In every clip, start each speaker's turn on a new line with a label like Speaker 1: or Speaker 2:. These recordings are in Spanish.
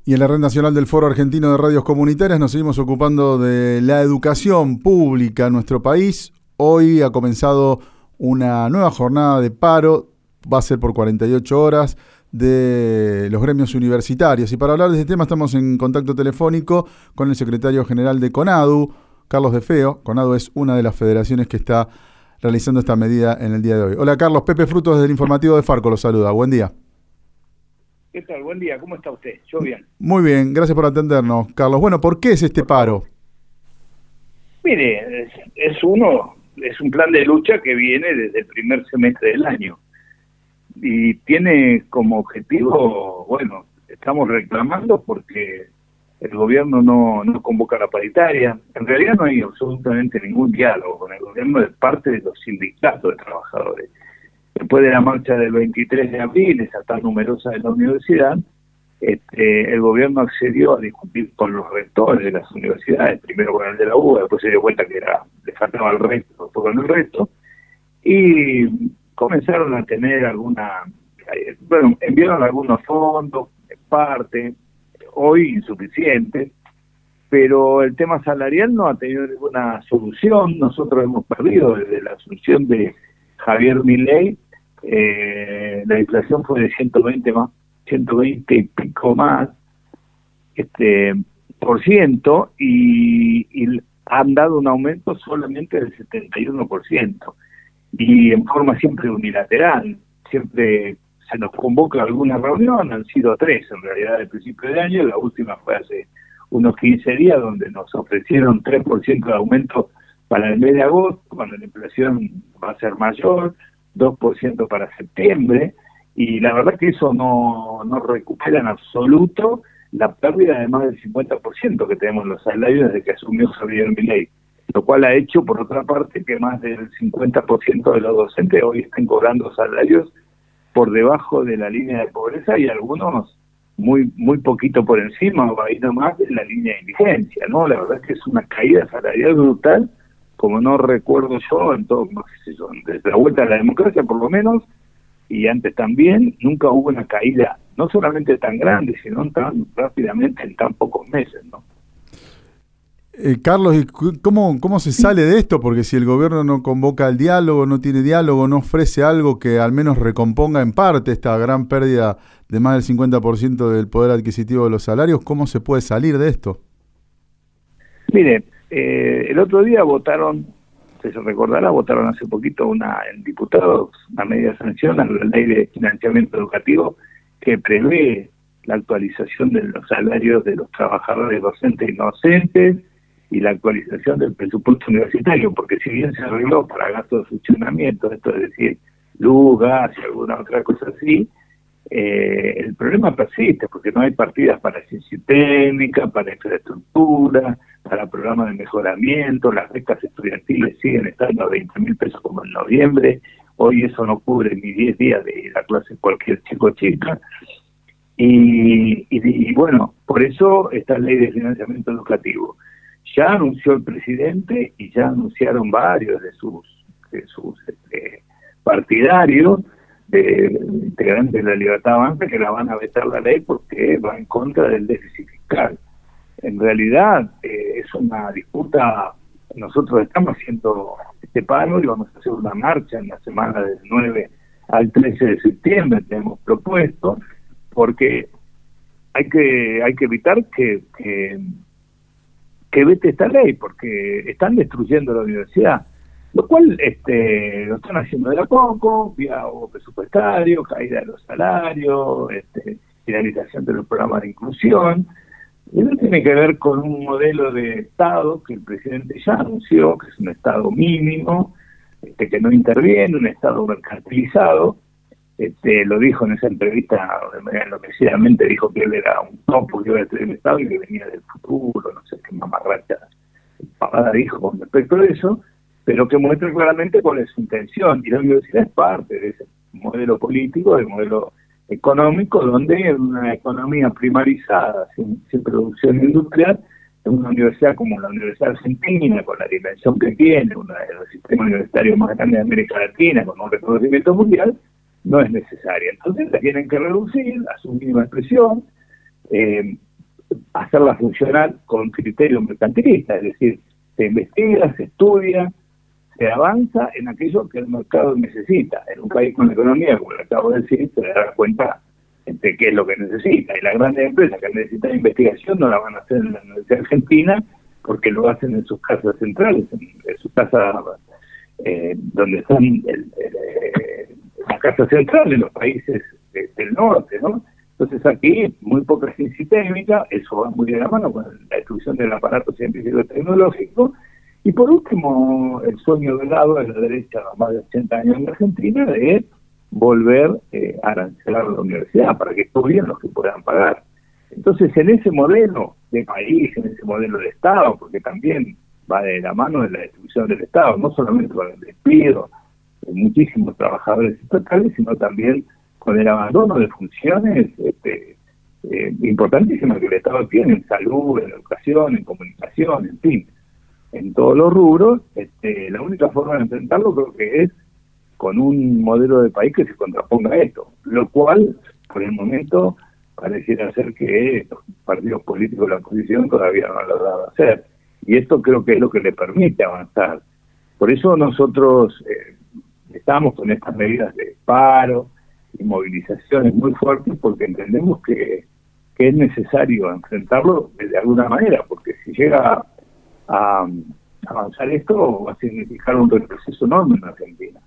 Speaker 1: Y en la Red Nacional del Foro Argentino de Radios Comunitarias nos seguimos ocupando de la educación pública en nuestro país. Hoy ha comenzado una nueva jornada de paro, va a ser por 48 horas, de los gremios universitarios. Y para hablar de este tema estamos en contacto telefónico con el secretario general de CONADU, Carlos De Feo. CONADU es una de las federaciones que está realizando esta medida en el día de hoy. Hola Carlos, Pepe Frutos desde el informativo de Farco los saluda. Buen día.
Speaker 2: ¿Qué tal? Buen día, ¿cómo está usted? Yo bien.
Speaker 1: Muy bien, gracias por atendernos, Carlos. Bueno, ¿por qué es este paro?
Speaker 2: Mire, es un plan de lucha que viene desde el primer semestre del año y tiene como objetivo, bueno, estamos reclamando porque el gobierno no convoca la paritaria. En realidad no hay absolutamente ningún diálogo con el gobierno de parte de los sindicatos de trabajadores. Después de la marcha del 23 de abril, esa tan numerosa de la universidad, el gobierno accedió a discutir con los rectores de las universidades, primero con el de la UBA, después se dio cuenta que le faltaba el resto, después con el resto, y comenzaron a tener enviaron algunos fondos, en parte, hoy insuficientes, pero el tema salarial no ha tenido ninguna solución. Nosotros hemos perdido desde la asunción de Javier Milei. La inflación fue de 120 y pico más por ciento y han dado un aumento solamente del 71% y en forma siempre unilateral. Siempre se nos convoca a alguna reunión, han sido 3 en realidad del principio de año. La última fue hace unos 15 días donde nos ofrecieron 3% de aumento para el mes de agosto, cuando la inflación va a ser mayor, 2% para septiembre, y la verdad que eso no recupera en absoluto la pérdida de más del 50% que tenemos en los salarios desde que asumió Javier Milei, lo cual ha hecho, por otra parte, que más del 50% de los docentes hoy estén cobrando salarios por debajo de la línea de pobreza y algunos muy poquito por encima, o ahí nomás de la línea de indigencia, ¿no? La verdad es que es una caída salarial brutal, como no recuerdo yo, en todo, no sé si son, desde la vuelta a la democracia por lo menos, y antes también, nunca hubo una caída, no solamente tan grande, sino tan rápidamente en tan pocos meses, ¿no?
Speaker 1: Carlos, ¿y cómo se sale de esto? Porque si el gobierno no convoca al diálogo, no tiene diálogo, no ofrece algo que al menos recomponga en parte esta gran pérdida de más del 50% del poder adquisitivo de los salarios, ¿cómo se puede salir de esto?
Speaker 2: Mire, el otro día votaron, se recordará, votaron hace poquito en diputados una media sanción a la ley de financiamiento educativo que prevé la actualización de los salarios de los trabajadores docentes y no docentes y la actualización del presupuesto universitario, porque si bien se arregló para gastos de funcionamiento, esto es decir, luz, gas y alguna otra cosa así, el problema persiste porque no hay partidas para ciencia técnica, para infraestructura, para programas de mejoramiento. Las becas estudiantiles siguen estando a 20.000 pesos como en noviembre. Hoy eso no cubre ni 10 días de ir a clase cualquier chico o chica. Y bueno, por eso esta ley de financiamiento educativo ya anunció el presidente y ya anunciaron varios de sus partidarios, de integrantes de la Libertad Avanza, que la van a vetar la ley porque va en contra del déficit fiscal. En realidad es una disputa. Nosotros estamos haciendo este paro y vamos a hacer una marcha en la semana del 9 al 13 de septiembre, tenemos propuesto, porque hay que evitar que vete esta ley, porque están destruyendo la universidad, lo cual lo están haciendo de a poco, vía presupuestario, caída de los salarios, finalización de los programas de inclusión. Y eso tiene que ver con un modelo de Estado que el presidente ya anunció, que es un Estado mínimo, que no interviene, un Estado mercantilizado. Lo dijo en esa entrevista, enloquecidamente dijo que él era un topo, que iba a ser el Estado y que venía del futuro, no sé qué mamarracha pavada dijo con respecto a eso, pero que muestra claramente cuál es su intención. Y la universidad es parte de ese modelo político, del modelo económico, donde una economía primarizada, sin producción industrial, en una universidad como la Universidad Argentina, con la dimensión que tiene, uno de los sistemas universitarios más grandes de América Latina, con un reconocimiento mundial, no es necesaria. Entonces la tienen que reducir a su mínima expresión, hacerla funcionar con criterio mercantilista, es decir, se investiga, se estudia, se avanza en aquello que el mercado necesita. En un país con economía, como le acabo de decir, se dará cuenta de qué es lo que necesita. Y las grandes empresas que necesitan investigación no la van a hacer en la Universidad Argentina porque lo hacen en sus casas centrales, en sus casas donde están las casas centrales en los países del norte, ¿no? Entonces aquí muy poca ciencia técnica, eso va muy de la mano con la destrucción del aparato científico y tecnológico. Y por último, el sueño velado de la derecha más de 80 años en la Argentina de volver a arancelar la universidad para que estudien los que puedan pagar. Entonces, en ese modelo de país, en ese modelo de Estado, porque también va de la mano de la destrucción del Estado, no solamente con el despido de muchísimos trabajadores estatales, sino también con el abandono de funciones importantísimas que el Estado tiene en salud, en educación, en comunicación, en fin, en todos los rubros. La única forma de enfrentarlo creo que es con un modelo de país que se contraponga a esto, lo cual, por el momento, pareciera ser que los partidos políticos de la oposición todavía no han logrado hacer. Y esto creo que es lo que le permite avanzar. Por eso nosotros estamos con estas medidas de paro y movilizaciones muy fuertes, porque entendemos que es necesario enfrentarlo de alguna manera, porque si llega a avanzar esto va a significar un retroceso enorme en Argentina.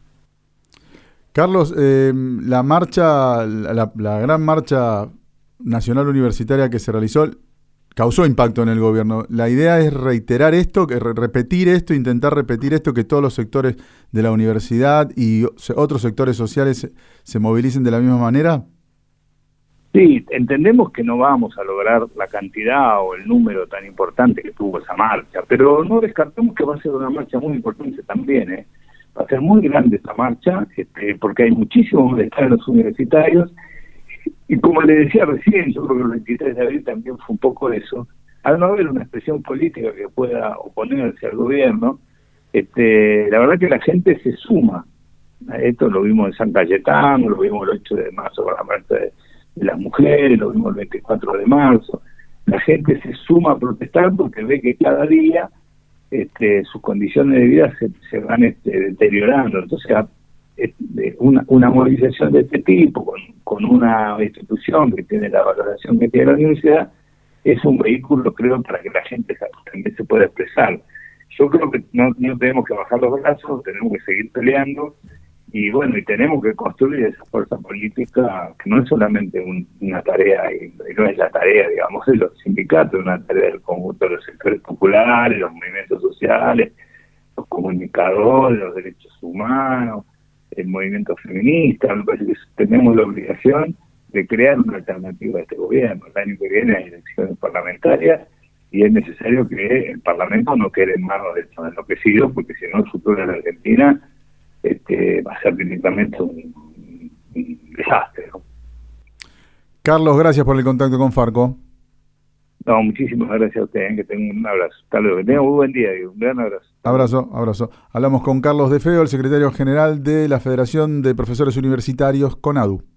Speaker 1: Carlos, la marcha, la gran marcha nacional universitaria que se realizó causó impacto en el gobierno. La idea es reiterar esto, repetir esto, intentar repetir esto, que todos los sectores de la universidad y otros sectores sociales se movilicen de la misma manera.
Speaker 2: Sí, entendemos que no vamos a lograr la cantidad o el número tan importante que tuvo esa marcha, pero no descartamos que va a ser una marcha muy importante también, Va a ser muy grande esta marcha, porque hay muchísimos malestar en los universitarios, y como le decía recién, yo creo que el 23 de abril también fue un poco eso, al no haber una expresión política que pueda oponerse al gobierno, la verdad que la gente se suma. Esto lo vimos en San Cayetano, lo vimos el 8 de marzo con la marcha de las mujeres, lo vimos el 24 de marzo. La gente se suma a protestar porque ve que cada día sus condiciones de vida se van deteriorando. Entonces, una movilización de este tipo, con una institución que tiene la valoración que tiene la universidad, es un vehículo, creo, para que la gente también se pueda expresar. Yo creo que no tenemos que bajar los brazos, tenemos que seguir peleando, y bueno, y tenemos que construir esa fuerza política que no es solamente una tarea, y no es la tarea, digamos, de los sindicatos, es una tarea del conjunto de los sectores populares, los movimientos sociales, los comunicadores, los derechos humanos, el movimiento feminista. Me parece que tenemos la obligación de crear una alternativa a este gobierno. El año que viene hay elecciones parlamentarias y es necesario que el Parlamento no quede en manos de estos enloquecidos, porque si no el futuro de la Argentina va a ser directamente un desastre, ¿no?
Speaker 1: Carlos, gracias por el contacto con Farco.
Speaker 2: No, muchísimas gracias a ustedes, que tengan un abrazo. Hasta luego, que tengan un buen día, un gran abrazo.
Speaker 1: Abrazo. Hablamos con Carlos De Feo, el secretario general de la Federación de Profesores Universitarios, CONADU.